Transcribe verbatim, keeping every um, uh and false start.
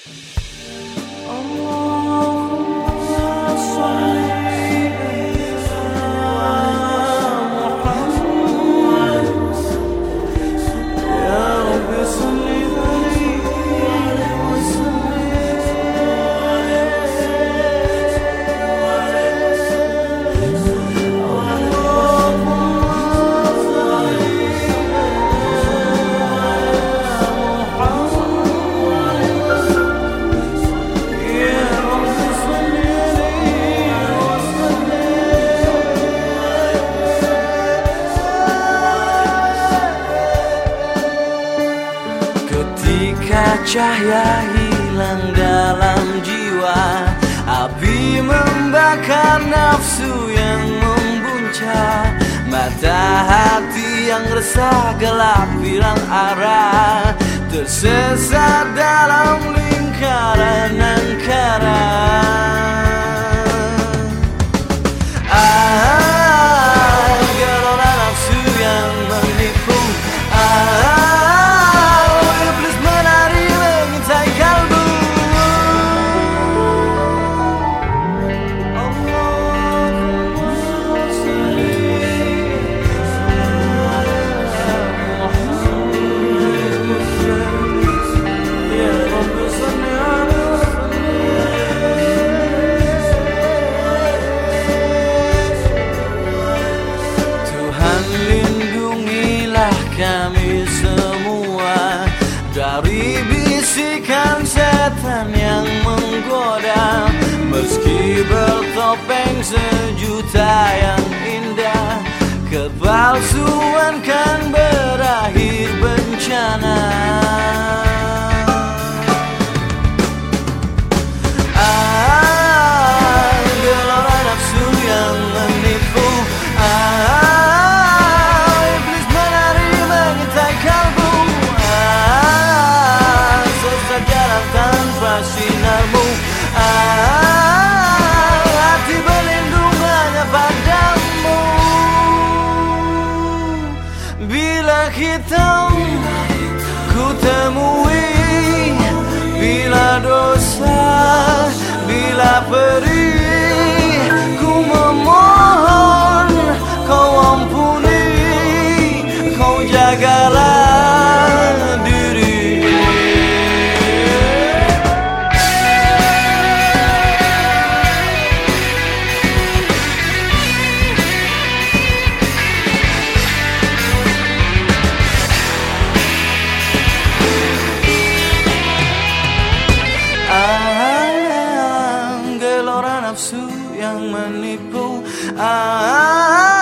Ketika cahaya hilang dalam jiwa, api membakar nafsu yang membuncah, mata hati yang resah gelap hilang arah, tersesat dalam lingkaran angkara. Ah, gelora nafsu yang menipu. Ah, kami semua dari bisikan setan yang menggoda. Meski bertopeng sejuta yang indah, kepalsuan kan berakhir bencana. Ah, gelora nafsu yang menipu. Ah, sinarmu, ah, hati berlindung hanya padamu. Bila hitam ku temui, bila dosa, bila perih, ku memohon kau ampuni, kau jagalah diri. Nafsu yang menipu. Ah,